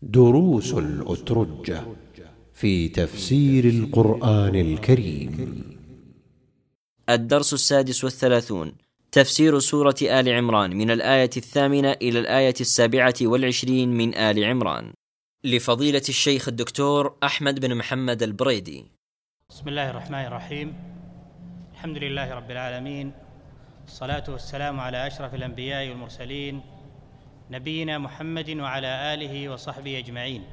دروس الأترجة في تفسير القرآن الكريم. الدرس 36 تفسير سورة آل عمران من الآية 8 إلى الآية 27 من آل عمران، لفضيلة الشيخ الدكتور أحمد بن محمد البريدي. بسم الله الرحمن الرحيم. الحمد لله رب العالمين، الصلاة والسلام على أشرف الأنبياء والمرسلين نبينا محمد وعلى آله وصحبه أجمعين.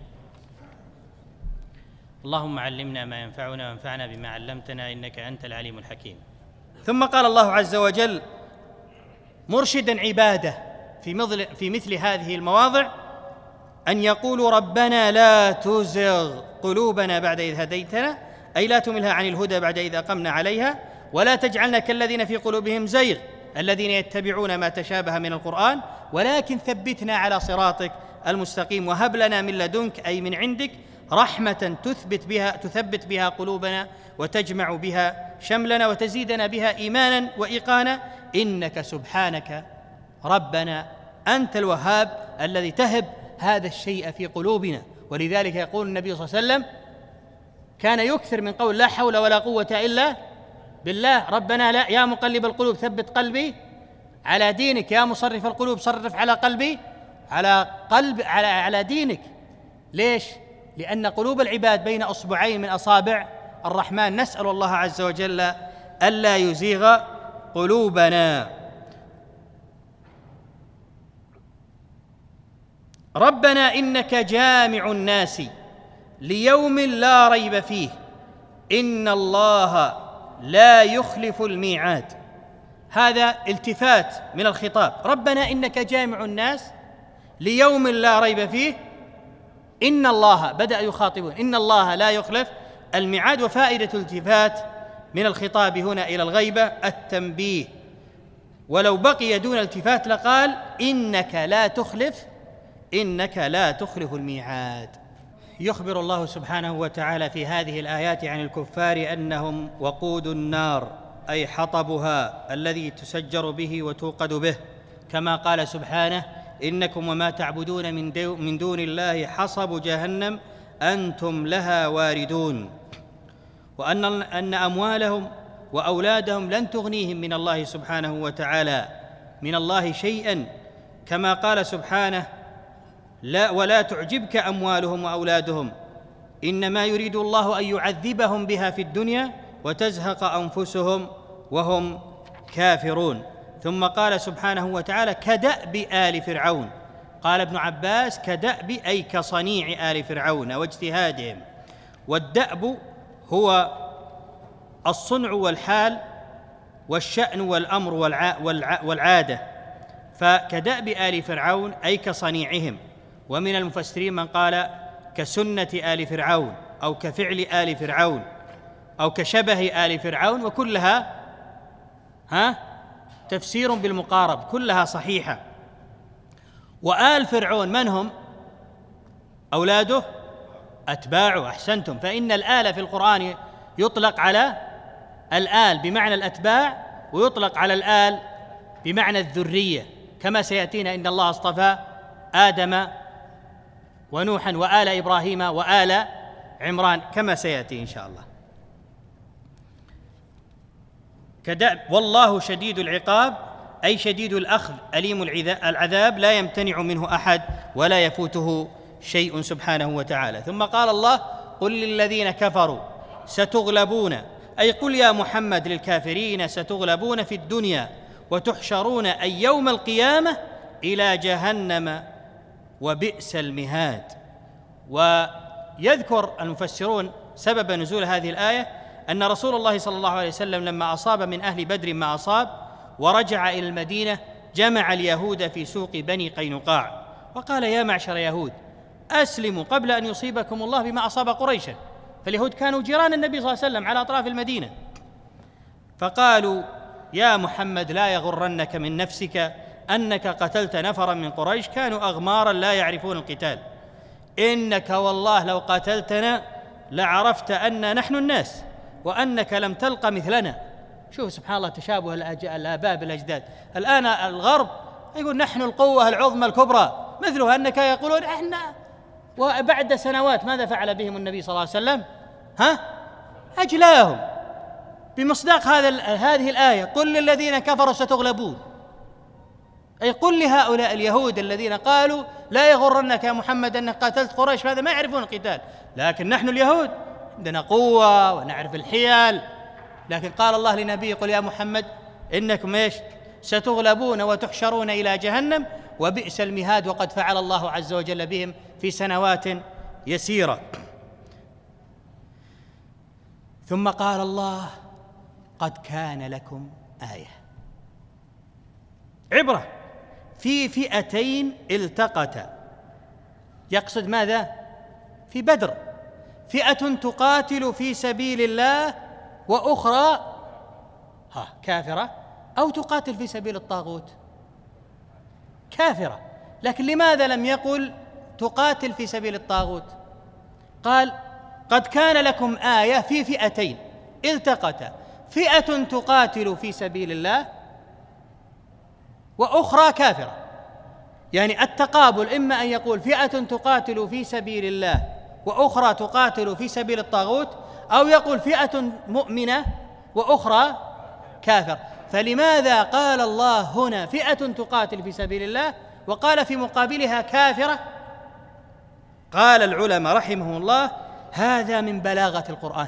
اللهم علمنا ما ينفعنا وانفعنا بما علمتنا إنك أنت العليم الحكيم. ثم قال الله عز وجل مرشدا عباده في مثل هذه المواضع أن يقولوا ربنا لا تزغ قلوبنا بعد إذ هديتنا، أي لا تملها عن الهدى بعد إذ أقمنا عليها، ولا تجعلنا كالذين في قلوبهم زيغ الذين يتبعون ما تشابه من القرآن، ولكن ثبتنا على صراطك المستقيم، وهب لنا من لدنك أي من عندك رحمة تثبت بها قلوبنا وتجمع بها شملنا وتزيدنا بها إيمانا وإيقانا، إنك سبحانك ربنا أنت الوهاب الذي تهب هذا الشيء في قلوبنا. ولذلك يقول النبي صلى الله عليه وسلم كان يكثر من قول لا حول ولا قوة إلا بالله، ربنا لا يا مقلب القلوب ثبت قلبي على دينك، يا مصرف القلوب صرف على قلبي على دينك. ليش؟ لأن قلوب العباد بين أصبعين من أصابع الرحمن، نسأل الله عز وجل ألا يزيغ قلوبنا. ربنا إنك جامع الناس ليوم لا ريب فيه إن الله لا يخلف الميعاد. هذا التفات من الخطاب، ربنا إنك جامع الناس ليوم لا ريب فيه، إن الله بدأ يخاطبون إن الله لا يخلف الميعاد. وفائدة التفات من الخطاب هنا إلى الغيبة التنبيه، ولو بقي دون التفات لقال إنك لا تخلف الميعاد. يخبر الله سبحانه وتعالى في هذه الآيات عن الكفار أنهم وقود النار، أي حطبها الذي تسجر به وتوقد به، كما قال سبحانه إنكم وما تعبدون من دون الله حصب جهنم أنتم لها واردون. وأن أموالهم وأولادهم لن تغنيهم من الله سبحانه وتعالى من الله شيئا، كما قال سبحانه لا ولا تعجبك أموالهم وأولادهم إنما يريد الله أن يعذبهم بها في الدنيا وتزهق أنفسهم وهم كافرون. ثم قال سبحانه وتعالى كدأب آل فرعون، قال ابن عباس كدأب أي كصنيع آل فرعون واجتهادهم. والدأب هو الصنع والحال والشأن والأمر والعادة، فكدأب آل فرعون أي كصنيعهم. ومن المفسرين من قال كسنة آل فرعون أو كفعل آل فرعون أو كشبه آل فرعون، وكلها تفسير بالمقارب، كلها صحيحة. وآل فرعون من هم؟ أولاده أتباعه. أحسنتم، فإن الآل في القرآن يطلق على الآل بمعنى الأتباع، ويطلق على الآل بمعنى الذرية، كما سيأتينا إن الله اصطفى آدم ونوحا وآل إبراهيم وآل عمران، كما سيأتي إن شاء الله. كدأب والله شديد العقاب أي شديد الأخذ أليم العذاب، لا يمتنع منه أحد ولا يفوته شيء سبحانه وتعالى. ثم قال الله قل للذين كفروا ستغلبون، أي قل يا محمد للكافرين ستغلبون في الدنيا وتحشرون أي يوم القيامة إلى جهنم وبئس المهاد. ويذكر المفسرون سبب نزول هذه الآية أن رسول الله صلى الله عليه وسلم لما أصاب من أهل بدر ما أصاب ورجع إلى المدينة جمع اليهود في سوق بني قينقاع وقال يا معشر يهود أسلموا قبل أن يصيبكم الله بما أصاب قريشا، فاليهود كانوا جيران النبي صلى الله عليه وسلم على أطراف المدينة، فقالوا يا محمد لا يغرنك من نفسك أنك قتلت نفرا من قريش كانوا أغمارا لا يعرفون القتال، إنك والله لو قاتلتنا لعرفت أن نحن الناس وأنك لم تلق مثلنا. شوف سبحان الله تشابه الآباء بالأجداد. الآن الغرب يقول نحن القوة العظمى الكبرى، مثلها أنك يقولون إحنا وبعد سنوات ماذا فعل بهم النبي صلى الله عليه وسلم؟ أجلاهم بمصداق هذه الآية: قل للذين كفروا ستغلبون. أي قل لهؤلاء اليهود الذين قالوا لا يغرنك يا محمد أنك قاتلت قريش، هذا ما يعرفون القتال، لكن نحن اليهود عندنا قوة ونعرف الحيل. لكن قال الله لنبيه: قل يا محمد إنكم ستغلبون وتحشرون إلى جهنم وبئس المهاد، وقد فعل الله عز وجل بهم في سنوات يسيرة. ثم قال الله: قد كان لكم آية، عبرة في فئتين التقتا. يقصد ماذا؟ في بدر فئة تقاتل في سبيل الله وأخرى كافرة، أو تقاتل في سبيل الطاغوت كافرة. لكن لماذا لم يقل تقاتل في سبيل الطاغوت؟ قال: قد كان لكم آية في فئتين التقتا، فئة تقاتل في سبيل الله وأخرى كافرة. يعني التقابل إما أن يقول فئة تقاتل في سبيل الله وأخرى تقاتل في سبيل الطاغوت، أو يقول فئة مؤمنة وأخرى كافر. فلماذا قال الله هنا فئة تقاتل في سبيل الله وقال في مقابلها كافرة؟ قال العلماء رحمهم الله: هذا من بلاغة القرآن،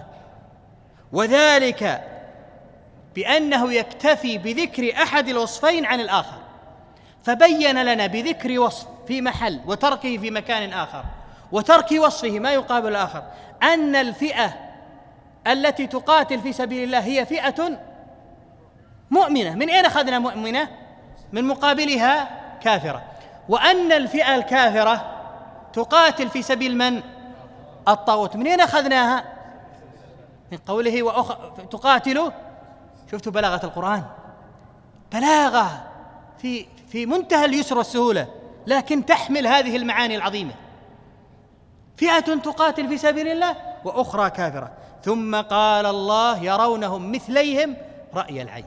وذلك بأنه يكتفي بذكر أحد الوصفين عن الآخر، فبين لنا بذكر وصف في محل وتركه في مكان آخر، وترك وصفه ما يقابل الآخر، أن الفئة التي تقاتل في سبيل الله هي فئة مؤمنة. من أين أخذنا مؤمنة؟ من مقابلها كافرة. وأن الفئة الكافرة تقاتل في سبيل من؟ الطاغوت. من أين أخذناها؟ من قوله تقاتل. شفتوا بلاغة القرآن؟ بلاغة في منتهى اليسر والسهولة، لكن تحمل هذه المعاني العظيمة: فئة تقاتل في سبيل الله وأخرى كافرة. ثم قال الله: يرونهم مثليهم رأي العين.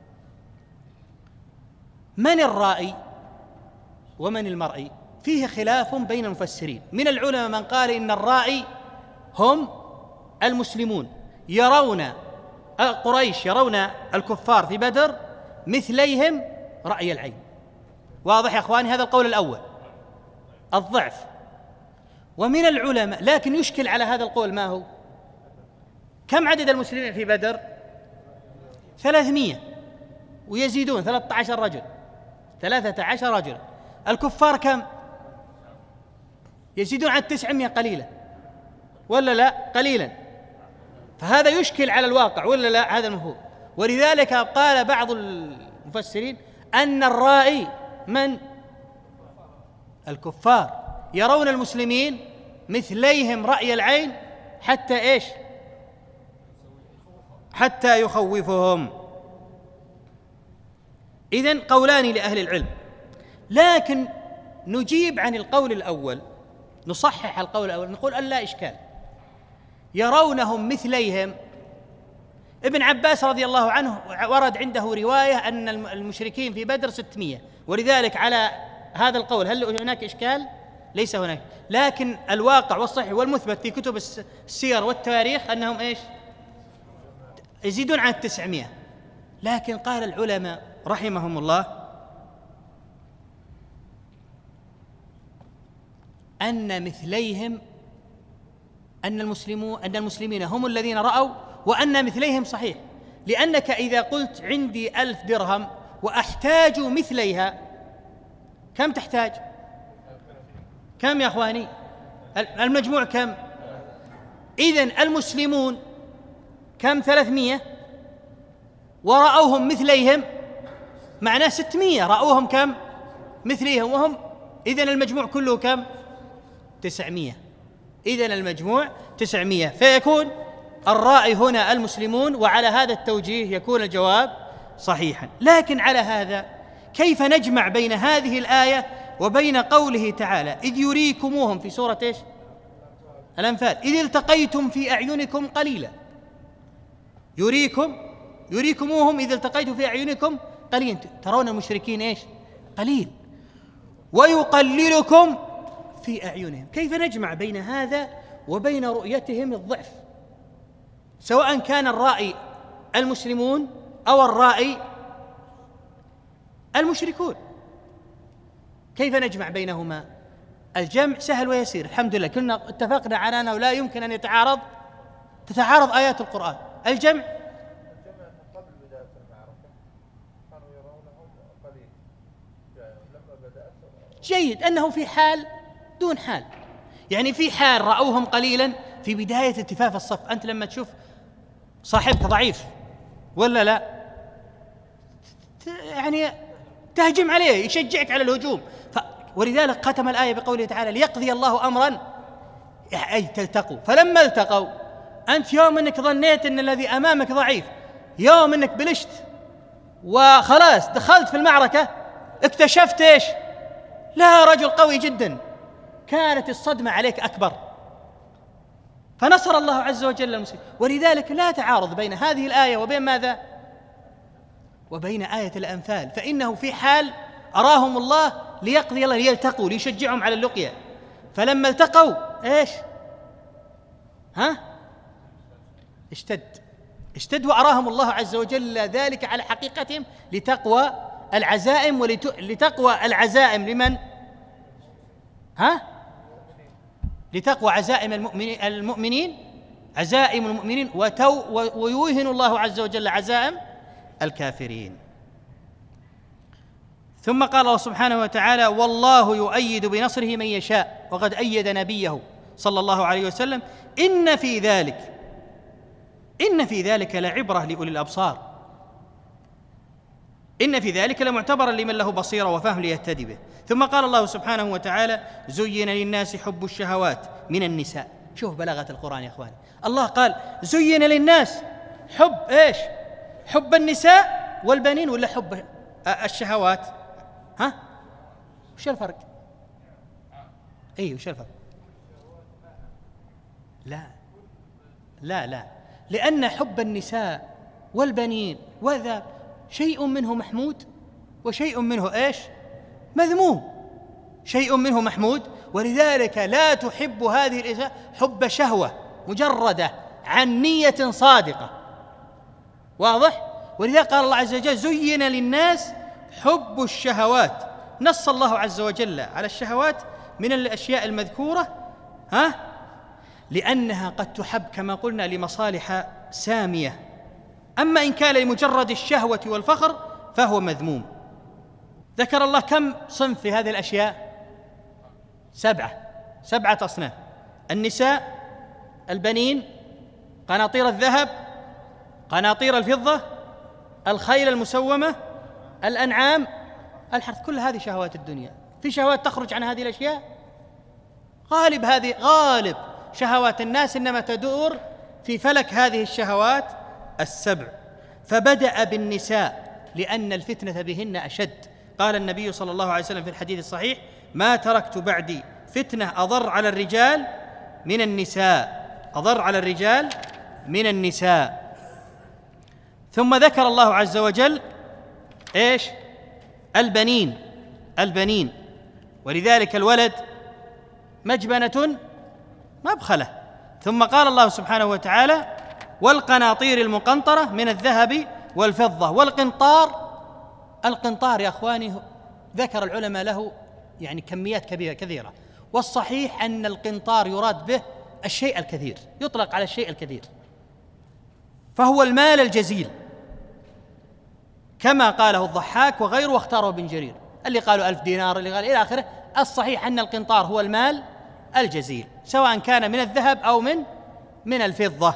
من الرائي ومن المرئي؟ فيه خلاف بين المفسرين. من العلماء من قال إن الرائي هم المسلمون، يرون قريش يرون الكفار في بدر مثليهم رأي العين. واضح يا أخواني؟ هذا القول الأول، الضعف. ومن العلماء لكن يشكل على هذا القول ما هو؟ كم عدد المسلمين في بدر؟ 300 ويزيدون 13 رجل، 13 رجل. الكفار كم؟ يزيدون عن 900 قليلا ولا لا؟ قليلا. فهذا يشكل على الواقع ولا لا؟ هذا المفهوم. ولذلك قال بعض المفسرين أن الرائي من؟ الكفار يرون المسلمين مثليهم رأي العين حتى إيش؟ حتى يخوفهم. إذن قولان لأهل العلم، لكن نجيب عن القول الأول، نصحح القول الأول، نقول أن لا إشكال. يرونهم مثليهم. ابن عباس رضي الله عنه ورد عنده رواية أن المشركين في بدر 600، ولذلك على هذا القول هل هناك إشكال؟ ليس هناك. لكن الواقع والصحيح والمثبت في كتب السير والتاريخ أنهم إيش؟ يزيدون عن 900. لكن قال العلماء رحمهم الله أن مثليهم أن المسلمين هم الذين رأوا، وأن مثليهم صحيح، لأنك إذا قلت عندي 1000 درهم وأحتاج مثليها، كم تحتاج؟ كم يا أخواني؟ المجموع كم؟ إذن المسلمون كم؟ 300 ورأوهم مثليهم، معناه 600 رأوهم كم؟ مثليهم وهم. إذن المجموع كله كم؟ 900. إذن المجموع 900، فيكون الرائي هنا المسلمون، وعلى هذا التوجيه يكون الجواب صحيحا. لكن على هذا كيف نجمع بين هذه الآية وبين قوله تعالى: إذ يريكموهم في سورة إيش؟ الأنفال، إذ التقيتم في أعينكم قليلا. يريكموهم إذ التقيتم في أعينكم قليلا، ترون المشركين إيش؟ قليل. ويقللكم في أعينهم. كيف نجمع بين هذا وبين رؤيتهم الضعف، سواء كان الرائي المسلمون أو الرائي المشركون؟ كيف نجمع بينهما؟ الجمع سهل ويسير، الحمد لله كلنا اتفقنا على أنه لا يمكن أن تتعارض آيات القرآن. الجمع قبل بداية المعركة كانوا يرونهم قليل، لما بدأت جيد أنه في حال دون حال، يعني في حال رأوهم قليلا في بداية التفاف الصف. أنت لما تشوف صاحبك ضعيف ولا لا، يعني تهجم عليه، يشجعك على الهجوم. ولذلك ختم الآية بقوله تعالى: ليقضي الله أمرا أي تلتقوا. فلما التقوا، أنت يوم أنك ظنيت أن الذي أمامك ضعيف، يوم أنك بلشت وخلاص دخلت في المعركة، اكتشفت إيش؟ لا، رجل قوي جدا، كانت الصدمة عليك أكبر، فنصر الله عز وجل المسلمين. ولذلك لا تعارض بين هذه الآية وبين ماذا؟ وبين آية الأنفال، فإنه في حال أراهم الله ليقضي الله، ليلتقوا، ليشجعهم على اللقيا. فلما التقوا إيش؟ اشتد وأراهم الله عز وجل ذلك على حقيقتهم لتقوى العزائم، لتقوى العزائم لمن؟ لتقوى عزائم المؤمنين، عزائم المؤمنين، ويوهن الله عز وجل عزائم الكافرين. ثم قال الله سبحانه وتعالى: والله يؤيد بنصره من يشاء وقد أيد نبيه صلى الله عليه وسلم إن في ذلك لعبرة لأولي الأبصار، إن في ذلك لمعتبرا لمن له بصيرة وفهم ليهتدي به. ثم قال الله سبحانه وتعالى: زين للناس حب الشهوات من النساء. شوف بلاغة القرآن يا أخواني، الله قال زين للناس حب إيش؟ حب النساء والبنين ولا حب الشهوات؟ وش الفرق؟ وش الفرق؟ لا، لأن حب النساء والبنين وذا شيء منه محمود وشيء منه إيش؟ مذموم. شيء منه محمود، ولذلك لا تحب هذه النساء حب شهوة مجردة عن نية صادقة، واضح؟ ولذلك قال الله عز وجل: زين للناس حب الشهوات. نص الله عز وجل على الشهوات من الأشياء المذكورة لأنها قد تحب كما قلنا لمصالح سامية، أما إن كان لمجرد الشهوة والفخر فهو مذموم. ذكر الله كم صنف في هذه الأشياء؟ 7 أصناف: النساء، البنين، قناطير الذهب، قناطير الفضة، الخيل المسومة، الأنعام، الحرث. كل هذه شهوات الدنيا. في شهوات تخرج عن هذه الأشياء؟ غالب شهوات الناس إنما تدور في فلك هذه الشهوات 7. فبدأ بالنساء لأن الفتنة بهن أشد. قال النبي صلى الله عليه وسلم في الحديث الصحيح: ما تركت بعدي فتنة أضر على الرجال من النساء. ثم ذكر الله عز وجل إيش؟ البنين، ولذلك الولد مجبنة مبخلة. ثم قال الله سبحانه وتعالى: والقناطير المقنطرة من الذهب والفضة والقنطار. القنطار يا أخواني ذكر العلماء له يعني كميات كثيرة، والصحيح أن القنطار يراد به الشيء الكثير، يطلق على الشيء الكثير، فهو المال الجزيل كما قاله الضحاك وغيره، واختاره ابن جرير، اللي قالوا 1000 دينار، اللي قال إلى آخره. الصحيح أن القنطار هو المال الجزيل، سواء كان من الذهب أو من الفضة.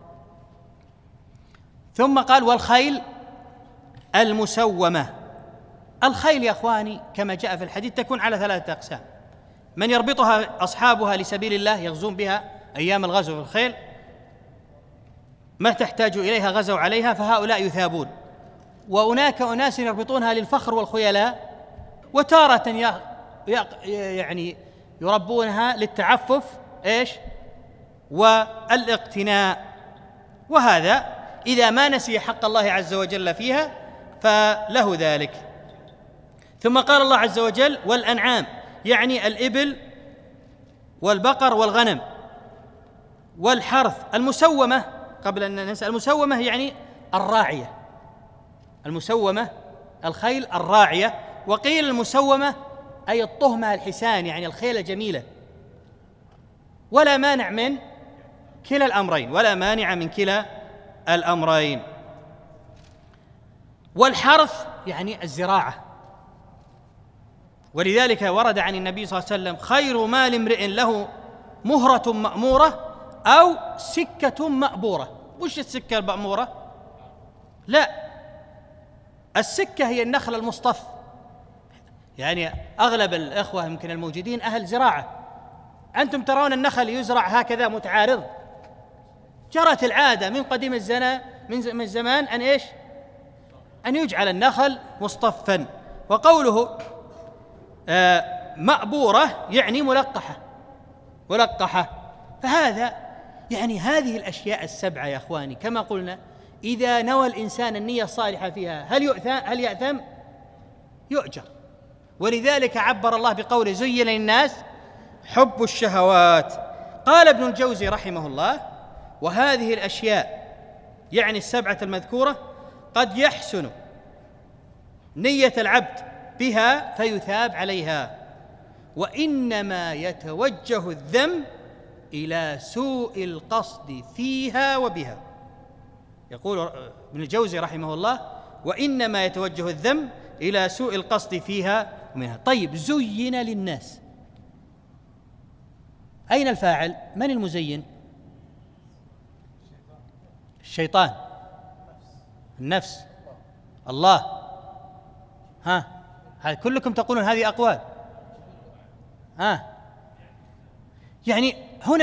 ثم قال: والخيل المسومة. الخيل يا أخواني كما جاء في الحديث تكون على 3 أقسام: من يربطها أصحابها لسبيل الله يغزون بها أيام الغزو في الخيل، ما تحتاج إليها غزوا عليها فهؤلاء يثابون، وهناك أناس يربطونها للفخر والخيلاء، وتارة يعني يربونها للتعفف والاقتناء، وهذا إذا ما نسي حق الله عز وجل فيها فله ذلك. ثم قال الله عز وجل: والأنعام، يعني الإبل والبقر والغنم والحرث. المسومة، قبل أن ننسى، المسومة يعني الراعية، المسومة الخيل الراعية. وقيل المسومة أي الطهمة الحسان، يعني الخيل الجميلة. ولا مانع من كلا الأمرين، ولا مانع من كلا الأمرين. والحرث يعني الزراعة، ولذلك ورد عن النبي صلى الله عليه وسلم: خير مال امرئ له مهرة مأمورة أو سكة مأبورة. وش السكة المأمورة؟ لا، السكة هي النخل المصطف. يعني أغلب الأخوة يمكن الموجودين أهل زراعة. أنتم ترون النخل يزرع هكذا متعارض، جرت العادة من قديم من زمان أن إيش؟ أن يجعل النخل مصطفا. وقوله مأبورة يعني ملقحة. فهذا يعني هذه الأشياء السبعة يا أخواني كما قلنا، إذا نوى الإنسان النية الصالحة فيها هل يأثم؟ يؤجر. ولذلك عبر الله بقوله: زين للناس حب الشهوات. قال ابن الجوزي رحمه الله: وهذه الأشياء يعني السبعة المذكورة قد يحسن نية العبد بها فيثاب عليها، وإنما يتوجه الذم إلى سوء القصد فيها وبها. يقول ابن الجوزي رحمه الله: وإنما يتوجه الذم إلى سوء القصد فيها ومنها. طيب، زين للناس، أين الفاعل؟ من المزين؟ الشيطان، النفس، الله. كلكم تقولون هذه أقوال. يعني هنا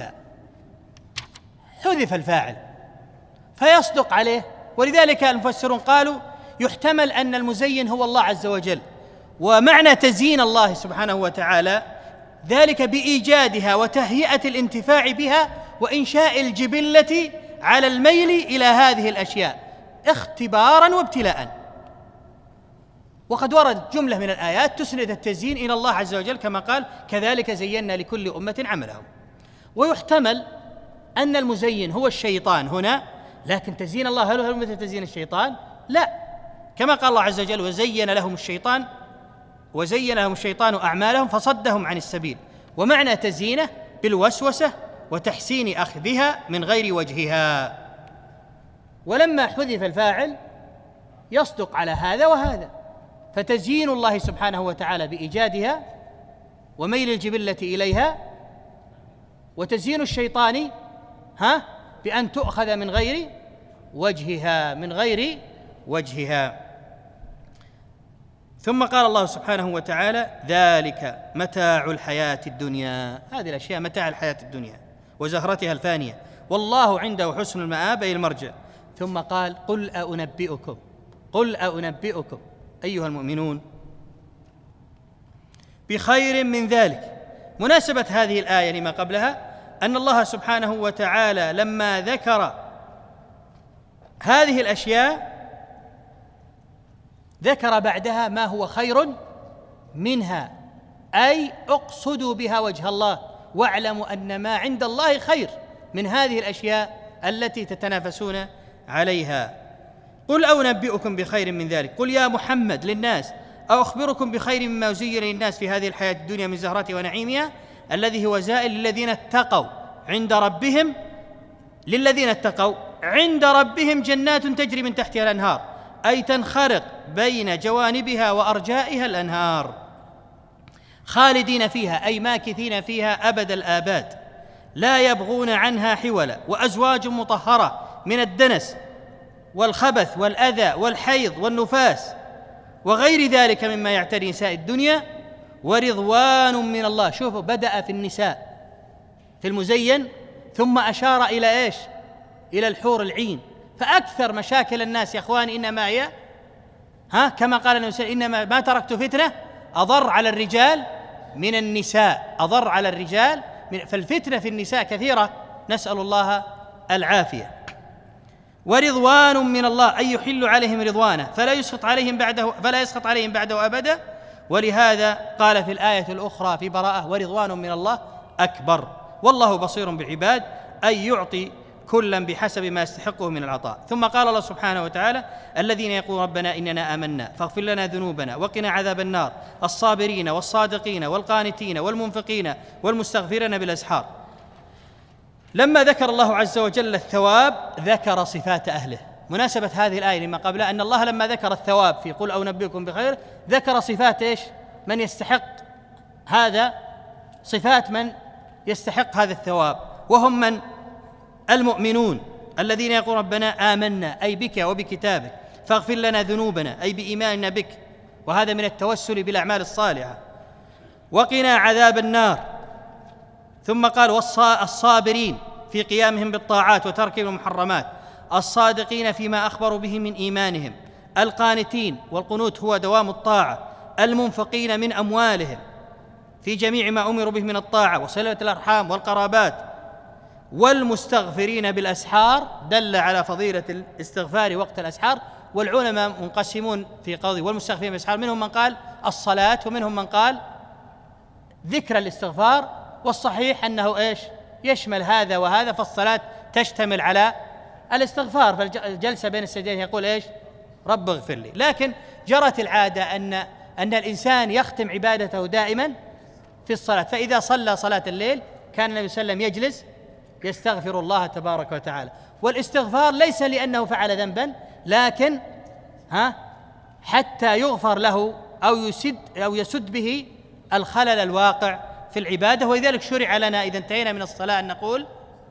حذف الفاعل فيصدق عليه. ولذلك المفسرون قالوا يحتمل أن المزين هو الله عز وجل، ومعنى تزيين الله سبحانه وتعالى ذلك بإيجادها وتهيئة الانتفاع بها وإنشاء الجبلة على الميل إلى هذه الأشياء اختبارا وابتلاء. وقد وردت جملة من الآيات تسند التزيين إلى الله عز وجل، كما قال: كذلك زينا لكل أمة عملهم. ويحتمل أن المزين هو الشيطان هنا، لكن تزيين الله هل هو مثل تزيين الشيطان؟ لا، كما قال الله عز وجل: وزين لهم الشيطان أعمالهم فصدهم عن السبيل. ومعنى تزيينه بالوسوسة وتحسين أخذها من غير وجهها. ولما حذف الفاعل يصدق على هذا وهذا، فتزيين الله سبحانه وتعالى بإيجادها وميل الجبلة إليها، وتزيين الشيطان بأن تؤخذ من غير وجهها. ثم قال الله سبحانه وتعالى: ذلك متاع الحياة الدنيا. هذه الأشياء متاع الحياة الدنيا وزهرتها الفانية، والله عنده حسن المآب أي المرجع. ثم قال: قل أنبئكم أيها المؤمنون بخير من ذلك. مناسبة هذه الآية لما قبلها أن الله سبحانه وتعالى لما ذكر هذه الأشياء ذكر بعدها ما هو خير منها، أي اقصدوا بها وجه الله، واعلموا أن ما عند الله خير من هذه الأشياء التي تتنافسون عليها. قل أنبئكم بخير من ذلك، قل يا محمد للناس: أو أخبركم بخير مما زين للناس في هذه الحياة الدنيا من زهرتها ونعيمها الذي هو زائل للذين اتقوا عند ربهم جنات تجري من تحتها الأنهار، أي تنخرط بين جوانبها وأرجائها الأنهار، خالدين فيها أي ماكثين فيها أبد الآباد، لا يبغون عنها حولا، وأزواج مطهرة من الدنس والخبث والأذى والحيض والنفاس وغير ذلك مما يعتري نساء الدنيا، ورضوان من الله. شوفوا، بدأ في النساء في المزين ثم أشار إلى إيش؟ إلى الحور العين. فأكثر مشاكل الناس يا أخواني إنما هي كما قال النبي صلى الله عليه وسلم: إنما ما تركت فتنة أضر على الرجال من النساء، فالفتنة في النساء كثيرة، نسأل الله العافية. ورضوان من الله أي يحل عليهم رضوانه فلا يسخط عليهم بعده أبدا. ولهذا قال في الآية الأخرى في براءة: ورضوان من الله أكبر، والله بصير بالعباد، أي يعطي كلا بحسب ما يستحقه من العطاء. ثم قال الله سبحانه وتعالى: الذين يقولون ربنا إننا آمنا فاغفر لنا ذنوبنا وقنا عذاب النار، الصابرين والصادقين والقانتين والمنفقين والمستغفرين بالأسحار. لما ذكر الله عز وجل الثواب ذكر صفات أهله. مناسبة هذه الآية لما قبلها أن الله لما ذكر الثواب في قل أو نبئكم بخير ذكر صفات إيش؟ من يستحق هذا، صفات من يستحق هذا الثواب، وهم من؟ المؤمنون الذين يقولون ربنا آمنا أي بك وبكتابك فاغفر لنا ذنوبنا أي بإيماننا بك، وهذا من التوسل بالأعمال الصالحة، وقنا عذاب النار. ثم قال الصابرين في قيامهم بالطاعات وتركهم المحرمات، الصادقين فيما أخبروا به من إيمانهم، القانتين والقنوت هو دوام الطاعة، المنفقين من أموالهم في جميع ما أمروا به من الطاعة وصلة الأرحام والقرابات، والمستغفرين بالأسحار، دل على فضيلة الاستغفار وقت الأسحار. والعلماء منقسمون في قضية والمستغفرين بالأسحار، منهم من قال الصلاة ومنهم من قال ذكر الاستغفار، والصحيح أنه إيش؟ يشمل هذا وهذا، فالصلاة تشتمل على الاستغفار، فالجلسة بين السجدين يقول إيش؟ رب اغفر لي. لكن جرت العادة أن الإنسان يختم عبادته دائما في الصلاة، فإذا صلى صلاة الليل كان النبي صلى الله عليه وسلم يجلس يستغفر الله تبارك وتعالى. والاستغفار ليس لأنه فعل ذنبا، لكن حتى يغفر له أو يسد به الخلل الواقع في العبادة. ولذلك شرع لنا إذا انتهينا من الصلاة أن نقول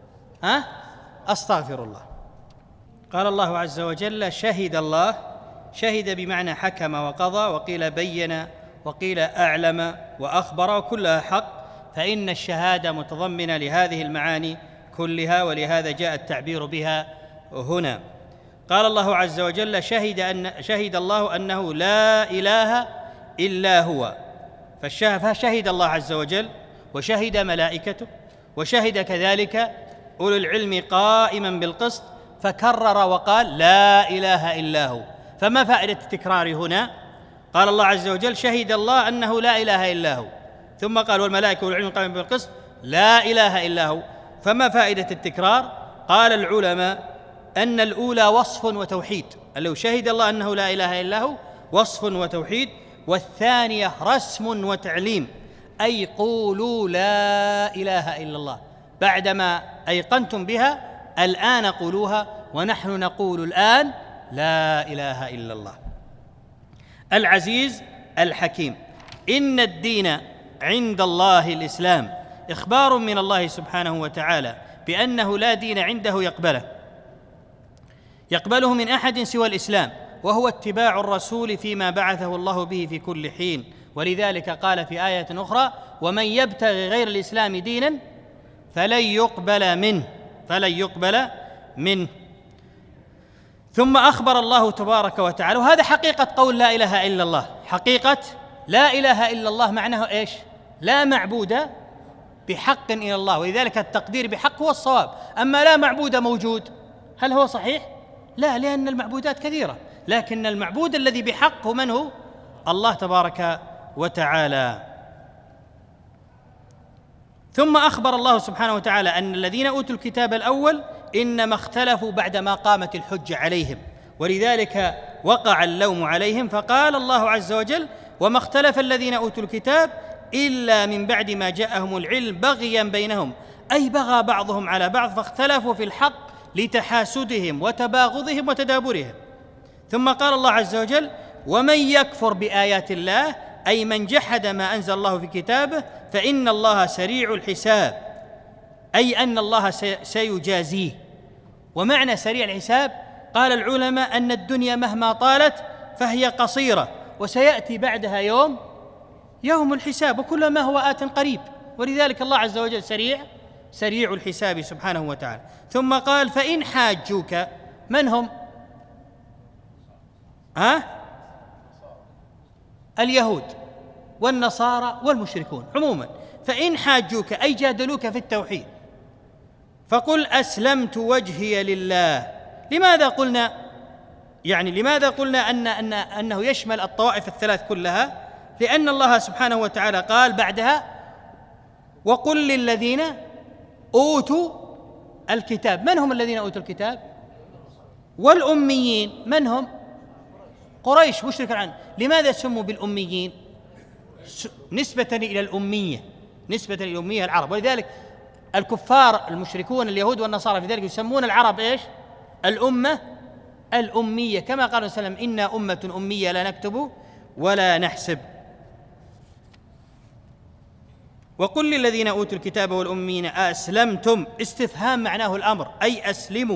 أستغفر الله. قال الله عز وجل: شهد الله، شهد بمعنى حكم وقضى، وقيل بين، وقيل أعلم وأخبر، وكلها حق، فإن الشهادة متضمنة لهذه المعاني كلها، ولهذا جاء التعبير بها هنا. قال الله عز وجل: شهد الله أنه لا إله إلا هو، فشهد الله عز وجل، وشهد ملائكته، وشهد كذلك أولو العلم قائما بالقسط، فكرر وقال: لا إله إلا هو. فما فائدة التكرار هنا؟ قال الله عز وجل: شهد الله أنه لا إله إلا هو، ثم قال: والملائكة والعلم قائما بالقسط لا إله إلا هو. فما فائدة التكرار؟ قال العلماء أن الأولى وصف وتوحيد، لو شهد الله أنه لا إله إلا هو وصف وتوحيد، والثانية رسم وتعليم، أي قولوا لا إله إلا الله، بعدما أيقنتم بها الآن قولوها، ونحن نقول الآن لا إله إلا الله. العزيز الحكيم. إن الدين عند الله الإسلام، إخبار من الله سبحانه وتعالى بأنه لا دين عنده يقبله من أحد سوى الإسلام، وهو اتباع الرسول فيما بعثه الله به في كل حين. ولذلك قال في آية أخرى: ومن يبتغي غير الإسلام دينا فلن يقبل منه. ثم أخبر الله تبارك وتعالى، وهذا حقيقة قول لا إله إلا الله. حقيقة لا إله إلا الله معناه إيش؟ لا معبود بحق إلا الله، ولذلك التقدير بحق هو الصواب. أما لا معبود موجود، هل هو صحيح؟ لا، لأن المعبودات كثيرة، لكن المعبود الذي بحق من هو؟ الله تبارك وتعالى. ثم أخبر الله سبحانه وتعالى أن الذين أوتوا الكتاب الأول إنما اختلفوا بعدما قامت الحجة عليهم، ولذلك وقع اللوم عليهم، فقال الله عز وجل: وما اختلف الذين أوتوا الكتاب إلا من بعد ما جاءهم العلم بغيا بينهم، أي بغى بعضهم على بعض، فاختلفوا في الحق لتحاسدهم وتباغضهم وتدابرهم. ثم قال الله عز وجل: ومن يكفر بآيات الله، أي من جحد ما أنزل الله في كتابه، فإن الله سريع الحساب، أي أن الله سيجازيه. ومعنى سريع الحساب قال العلماء أن الدنيا مهما طالت فهي قصيرة، وسيأتي بعدها يوم الحساب، وكل ما هو آت قريب، ولذلك الله عز وجل سريع الحساب سبحانه وتعالى. ثم قال: فإن حاجوك، من هم؟ اليهود والنصارى والمشركون عموما. فإن حاجوك أي جادلوك في التوحيد، فقل أسلمت وجهي لله. لماذا قلنا أنه يشمل الطوائف الثلاث كلها؟ لأن الله سبحانه وتعالى قال بعدها: وقل للذين أوتوا الكتاب. من هم الذين أوتوا الكتاب؟ والأميين. من هم؟ قريش مشرك العرب. لماذا سموا بالأميين؟ نسبة إلى الأمية، نسبة إلى الأمية العرب. ولذلك الكفار المشركون اليهود والنصارى في ذلك يسمون العرب إيش؟ الأمة الأمية، كما قال صلى الله عليه وسلم: إنا أمة أمية لا نكتب ولا نحسب. وقل للذين أوتوا الكتاب والأميين أسلمتم. استفهام معناه الأمر، أي أسلموا.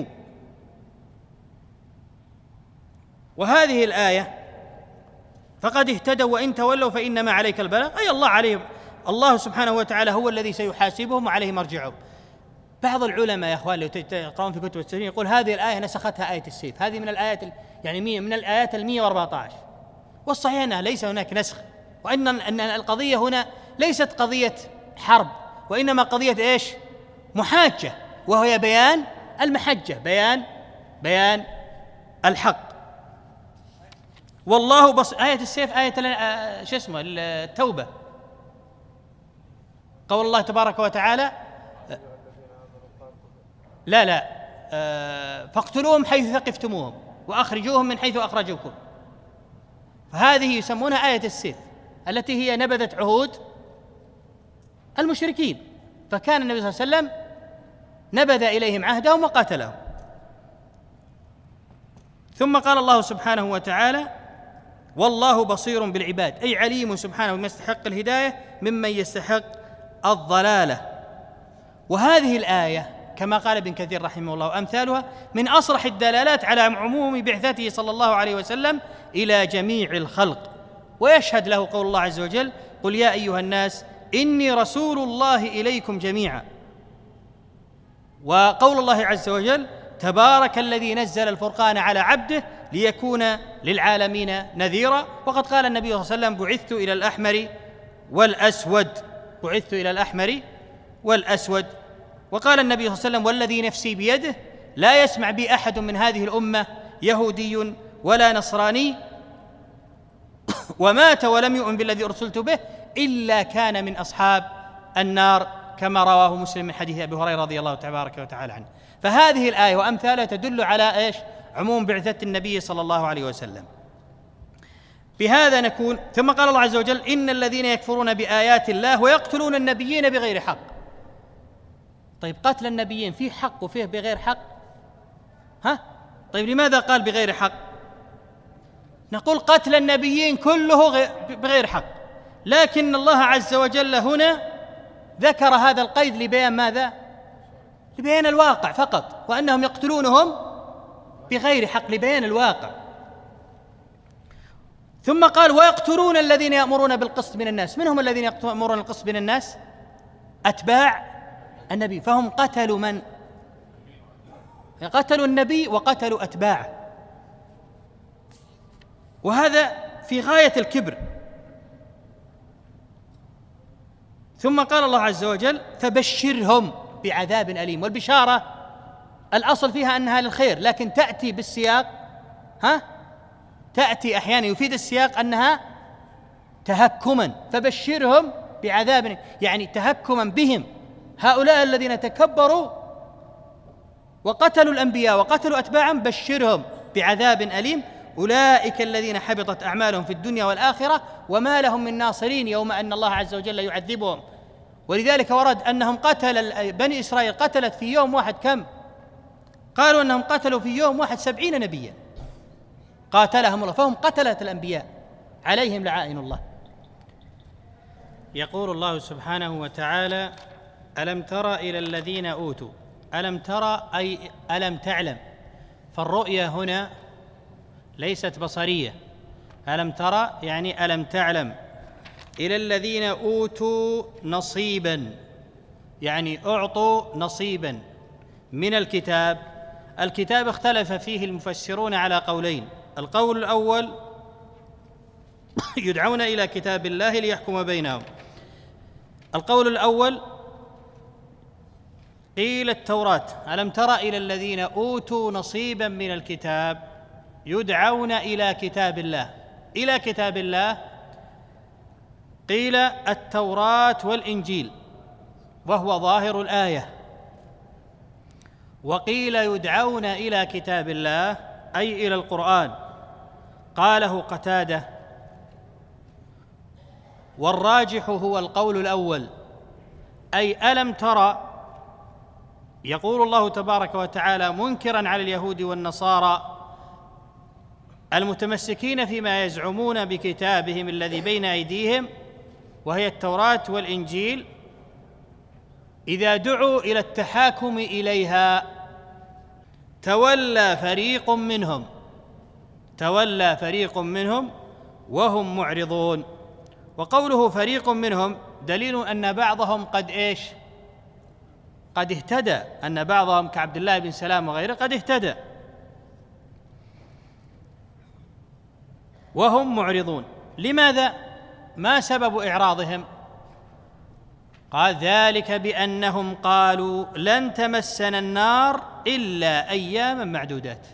وهذه الآية فقد اهتدوا وإن تولوا فإنما عليك البلاغ، أي الله عليهم، الله سبحانه وتعالى هو الذي سيحاسبهم وعليه مرجعهم. بعض العلماء يا أخوان لو تقرأون في كتب التفسير يقول هذه الآية نسختها آية السيف، هذه من الآيات يعني من الآيات 114. والصحيح أنها ليس هناك نسخ، وأن القضية هنا ليست قضية حرب، وإنما قضية إيش؟ محاجة، وهي بيان المحجة، بيان الحق. والله آية السيف آية التوبة، قول الله تبارك وتعالى لا فاقتلوهم حيث ثقفتموهم وأخرجوهم من حيث أخرجوكم. فهذه يسمونها آية السيف، التي هي نبذت عهود المشركين، فكان النبي صلى الله عليه وسلم نبذ إليهم عهدهم وقاتلهم. ثم قال الله سبحانه وتعالى: والله بصير بالعباد، أي عليم سبحانه بما يستحق الهداية ممن يستحق الضلالة. وهذه الآية كما قال ابن كثير رحمه الله وأمثالها من أصرح الدلالات على عموم بعثته صلى الله عليه وسلم إلى جميع الخلق. ويشهد له قول الله عز وجل: قل يا أيها الناس إني رسول الله إليكم جميعا. وقول الله عز وجل: تبارك الذي نزل الفرقان على عبده ليكون للعالمين نذيرا. وقد قال النبي صلى الله عليه وسلم: بعثت إلى الأحمر والأسود، بعثت إلى الأحمر والأسود. وقال النبي صلى الله عليه وسلم: والذي نفسي بيده لا يسمع بي أحد من هذه الأمة يهودي ولا نصراني ومات ولم يؤمن بالذي أرسلت به إلا كان من أصحاب النار، كما رواه مسلم من حديث أبي هريرة رضي الله تبارك وتعالى عنه. فهذه الآية وأمثالها تدل على إيش؟ عموم بعثة النبي صلى الله عليه وسلم. بهذا نكون. ثم قال الله عز وجل: إن الذين يكفرون بآيات الله ويقتلون النبيين بغير حق. طيب قتل النبيين فيه حق وفيه بغير حق؟ طيب لماذا قال بغير حق؟ نقول قتل النبيين كله بغير حق، لكن الله عز وجل هنا ذكر هذا القيد لبيان ماذا؟ لبيان الواقع فقط، وأنهم يقتلونهم بغير حق، لبيان الواقع. ثم قال: ويقتلون الذين يأمرون بالقسط من الناس. من هم الذين يأمرون بالقسط من الناس؟ أتباع النبي. فهم قتلوا من؟ قتلوا النبي وقتلوا أتباعه، وهذا في غاية الكبر. ثم قال الله عز وجل: فبشرهم بعذاب أليم. والبشارة الأصل فيها أنها للخير، لكن تأتي بالسياق تأتي أحيانا يفيد السياق أنها تهكما. فبشرهم بعذاب، يعني تهكما بهم، هؤلاء الذين تكبروا وقتلوا الأنبياء وقتلوا أتباعهم، بشرهم بعذاب أليم. أولئك الذين حبطت أعمالهم في الدنيا والآخرة وما لهم من ناصرين يوم أن الله عز وجل يعذبهم. ولذلك ورد أنهم بني إسرائيل قتلت في يوم واحد كم؟ قالوا أنهم قتلوا في يوم واحد 70 نبيا قاتلهم الله، فهم قتلت الأنبياء عليهم لعائن الله. يقول الله سبحانه وتعالى: ألم تر إلى الذين أوتوا. ألم ترى أي ألم تعلم، فالرؤية هنا ليست بصرية. ألم ترى يعني ألم تعلم. إلى الذين أوتوا نصيبا، يعني أعطوا نصيبا من الكتاب. الكتاب اختلف فيه المفسرون على قولين. القول الأول: يدعون إلى كتاب الله ليحكم بينهم. القول الأول قيل التوراة. ألم تر إلى الذين أوتوا نصيبا من الكتاب يدعون إلى كتاب الله. إلى كتاب الله قيل التوراة والإنجيل، وهو ظاهر الآية. وقيل يدعون إلى كتاب الله أي إلى القرآن، قاله قتادة، والراجح هو القول الأول، أي ألم ترى يقول الله تبارك وتعالى منكرا على اليهود والنصارى المتمسكين فيما يزعمون بكتابهم الذي بين أيديهم وهي التوراة والإنجيل، إذا دعوا إلى التحاكم إليها تولى فريق منهم وهم معرضون. وقوله فريق منهم دليل أن بعضهم قد اهتدى، أن بعضهم كعبد الله بن سلام وغيره قد اهتدى وهم معرضون. لماذا؟ ما سبب إعراضهم؟ قال ذلك بأنهم قالوا لن تمسنا النار إلا أياما معدودات.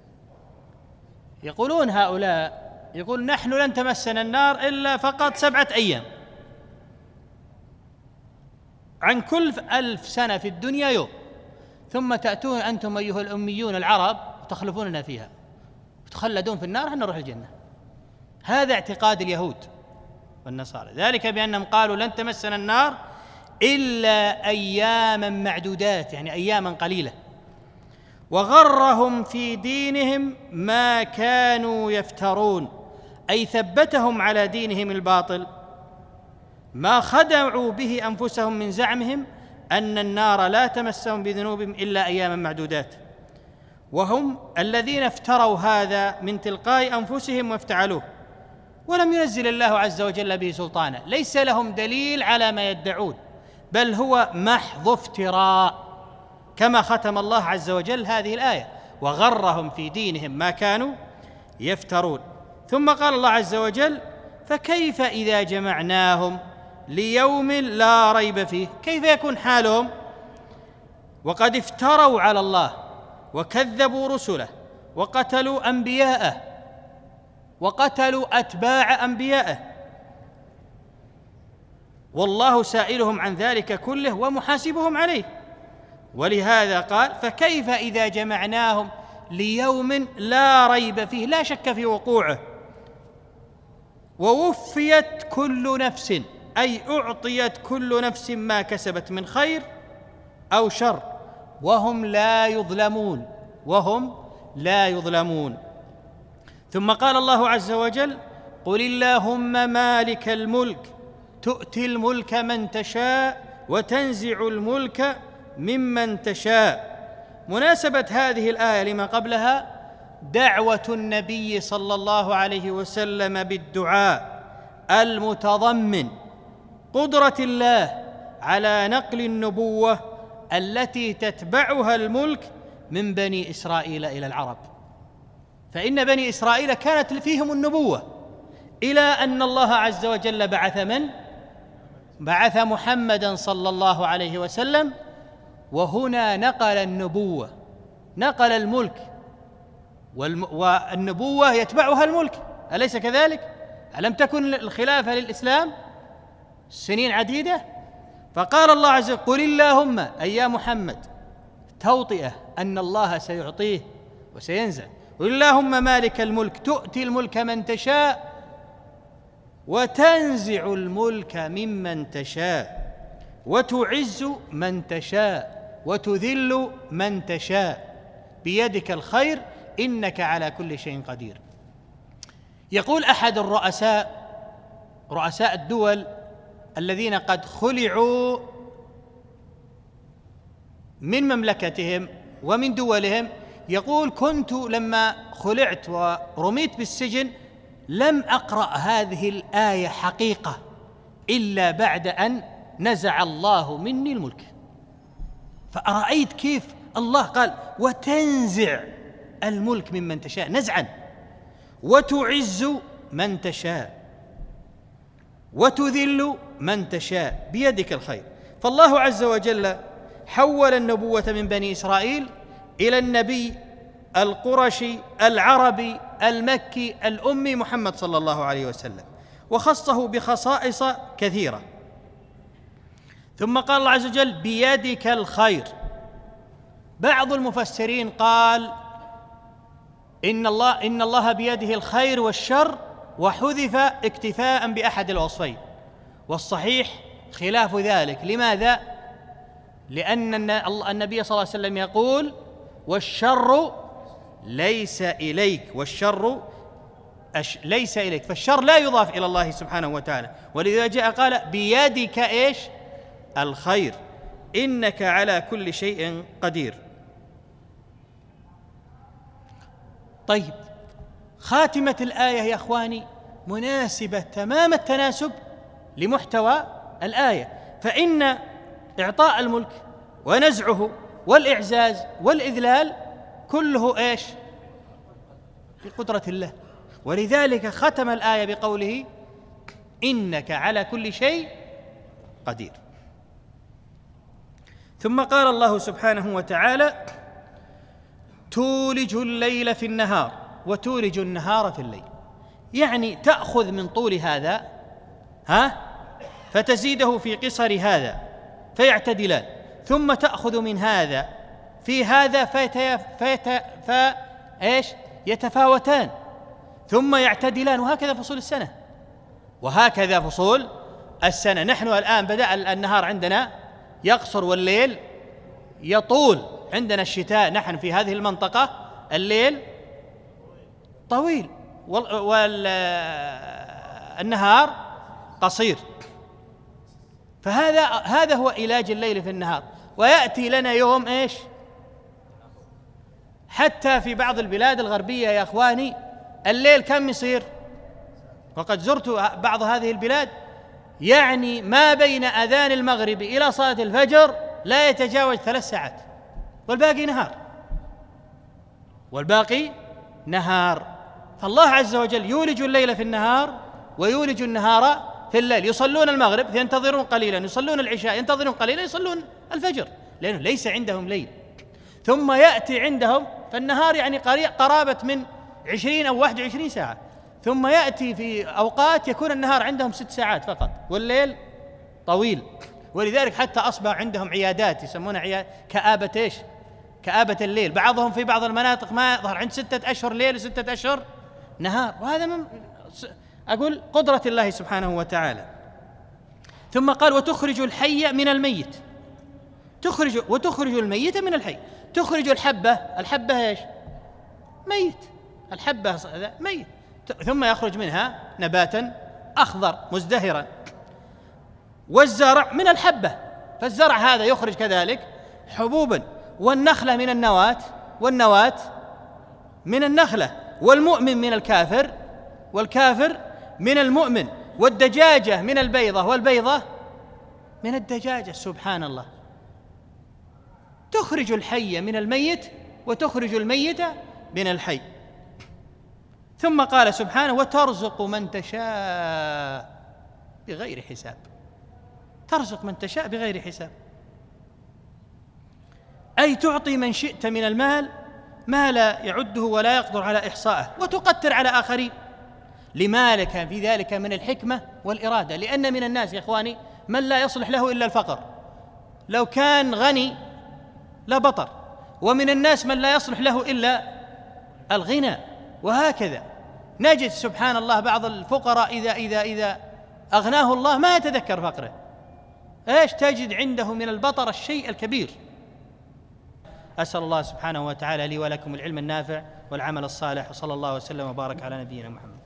يقولون هؤلاء يقول نحن لن تمسنا النار إلا فقط 7 أيام، عن كل 1000 سنة في الدنيا يوم، ثم تأتون أنتم أيها الأميون العرب وتخلفوننا فيها وتخلدون في النار، نروح الجنة. هذا اعتقاد اليهود والنصارى، ذلك بأنهم قالوا لن تمسنا النار إلا أياما معدودات، يعني أياما قليلة. وغرهم في دينهم ما كانوا يفترون، أي ثبتهم على دينهم الباطل ما خدعوا به أنفسهم من زعمهم أن النار لا تمسهم بذنوبهم إلا أياما معدودات، وهم الذين افتروا هذا من تلقاء أنفسهم وافتعلوه، ولم ينزل الله عز وجل به سلطانا، ليس لهم دليل على ما يدعون، بل هو محض افتراء، كما ختم الله عز وجل هذه الآية وغرهم في دينهم ما كانوا يفترون. ثم قال الله عز وجل فكيف إذا جمعناهم ليوم لا ريب فيه، كيف يكون حالهم وقد افتروا على الله وكذبوا رسله وقتلوا أنبياءه وقتلوا أتباع أنبيائه، والله سائلهم عن ذلك كله ومحاسبهم عليه. ولهذا قال فكيف إذا جمعناهم ليوم لا ريب فيه، لا شك في وقوعه، ووفيت كل نفس، أي أعطيت كل نفس ما كسبت من خير أو شر وهم لا يظلمون. ثم قال الله عز وجل قل اللهم مالك الملك تؤتي الملك من تشاء وتنزع الملك ممن تشاء. مناسبة هذه الآية لما قبلها دعوة النبي صلى الله عليه وسلم بالدعاء المتضمن قدرة الله على نقل النبوة التي تتبعها الملك من بني إسرائيل إلى العرب، فإن بني إسرائيل كانت فيهم النبوة إلى أن الله عز وجل بعث محمدًا صلى الله عليه وسلم، وهنا نقل النبوة، نقل الملك، والنبوة يتبعها الملك، أليس كذلك؟ ألم تكن الخلافة للإسلام سنين عديدة؟ فقال الله عز وجل قل اللهم، أي يا محمد، توطئة أن الله سيعطيه وسينزل، قل اللهم مالك الملك تؤتي الملك من تشاء وتنزع الملك ممن تشاء وتعز من تشاء وتذل من تشاء بيدك الخير إنك على كل شيء قدير. يقول أحد رؤساء الدول الذين قد خلعوا من مملكتهم ومن دولهم، يقول كنت لما خلعت ورميت بالسجن لم أقرأ هذه الآية حقيقة إلا بعد أن نزع الله مني الملك، فأرأيت كيف الله قال وتنزع الملك ممن تشاء نزعا، وتعز من تشاء وتذل من تشاء بيدك الخير. فالله عز وجل حول النبوة من بني إسرائيل إلى النبي القرشي العربي المكي الأمي محمد صلى الله عليه وسلم، وخصه بخصائص كثيرة. ثم قال الله عز وجل بيدك الخير. بعض المفسرين قال إن الله بيده الخير والشر، وحذف اكتفاء بأحد الوصفين، والصحيح خلاف ذلك. لماذا؟ لأن النبي صلى الله عليه وسلم يقول والشر ليس إليك، والشر ليس إليك، فالشر لا يضاف إلى الله سبحانه وتعالى، ولذا جاء قال بيدك إيش؟ الخير، إنك على كل شيء قدير. طيب، خاتمة الآية يا أخواني مناسبة تمام التناسب لمحتوى الآية، فإن إعطاء الملك ونزعه والإعزاز والإذلال كله إيش؟ في قدرة الله، ولذلك ختم الآية بقوله إنك على كل شيء قدير. ثم قال الله سبحانه وتعالى تولج الليل في النهار وتولج النهار في الليل، يعني تأخذ من طول هذا فتزيده في قصر هذا فيعتدلان، ثم تأخذ من هذا في هذا يتفاوتان ثم يعتدلان، وهكذا فصول السنة، وهكذا فصول السنة. نحن الآن بدأ النهار عندنا يقصر والليل يطول، عندنا الشتاء نحن في هذه المنطقة الليل طويل والنهار قصير، فهذا هو علاج الليل في النهار. ويأتي لنا يوم إيش؟ حتى في بعض البلاد الغربية يا أخواني الليل كم يصير؟ وقد زرت بعض هذه البلاد، يعني ما بين أذان المغرب إلى صلاة الفجر لا يتجاوز 3 ساعات، والباقي نهار. فالله عز وجل يولج الليل في النهار ويولج النهار في الليل. يصلون المغرب ينتظرون قليلا، يصلون العشاء ينتظرون قليلا، يصلون الفجر، لأنه ليس عندهم ليل. ثم يأتي عندهم فالنهار يعني قرابة من 20 أو 21 ساعة، ثم يأتي في أوقات يكون النهار عندهم 6 ساعات فقط والليل طويل. ولذلك حتى أصبح عندهم عيادات يسمونها كآبة إيش؟ كآبة الليل. بعضهم في بعض المناطق ما يظهر عند 6 أشهر ليل و6 أشهر نهار، وهذا أقول قدرة الله سبحانه وتعالى. ثم قال وتخرج الحي من الميت، وتخرج الميت من الحي. تخرج الحبة إيش؟ ميت، الحبة ميت، ثم يخرج منها نباتا أخضر مزدهرا. والزرع من الحبة، فالزرع هذا يخرج كذلك حبوبا. والنخلة من النواة، والنواة من النخلة. والمؤمن من الكافر، والكافر من المؤمن. والدجاجة من البيضة، والبيضة من الدجاجة. سبحان الله، تخرج الحي من الميت وتخرج الميت من الحي. ثم قال سبحانه وترزق من تشاء بغير حساب. ترزق من تشاء بغير حساب، أي تعطي من شئت من المال ما لا يعده ولا يقدر على إحصائه، وتقتر على آخرين. لما لك في ذلك من الحكمة والإرادة، لأن من الناس يا إخواني من لا يصلح له إلا الفقر، لو كان غني لبطر، ومن الناس من لا يصلح له إلا الغنى. وهكذا نجد سبحان الله بعض الفقراء إذا أغناه الله ما يتذكر فقره، إيش تجد عنده من البطر الشيء الكبير. أسأل الله سبحانه وتعالى لي ولكم العلم النافع والعمل الصالح، وصلى الله وسلم وبارك على نبينا محمد.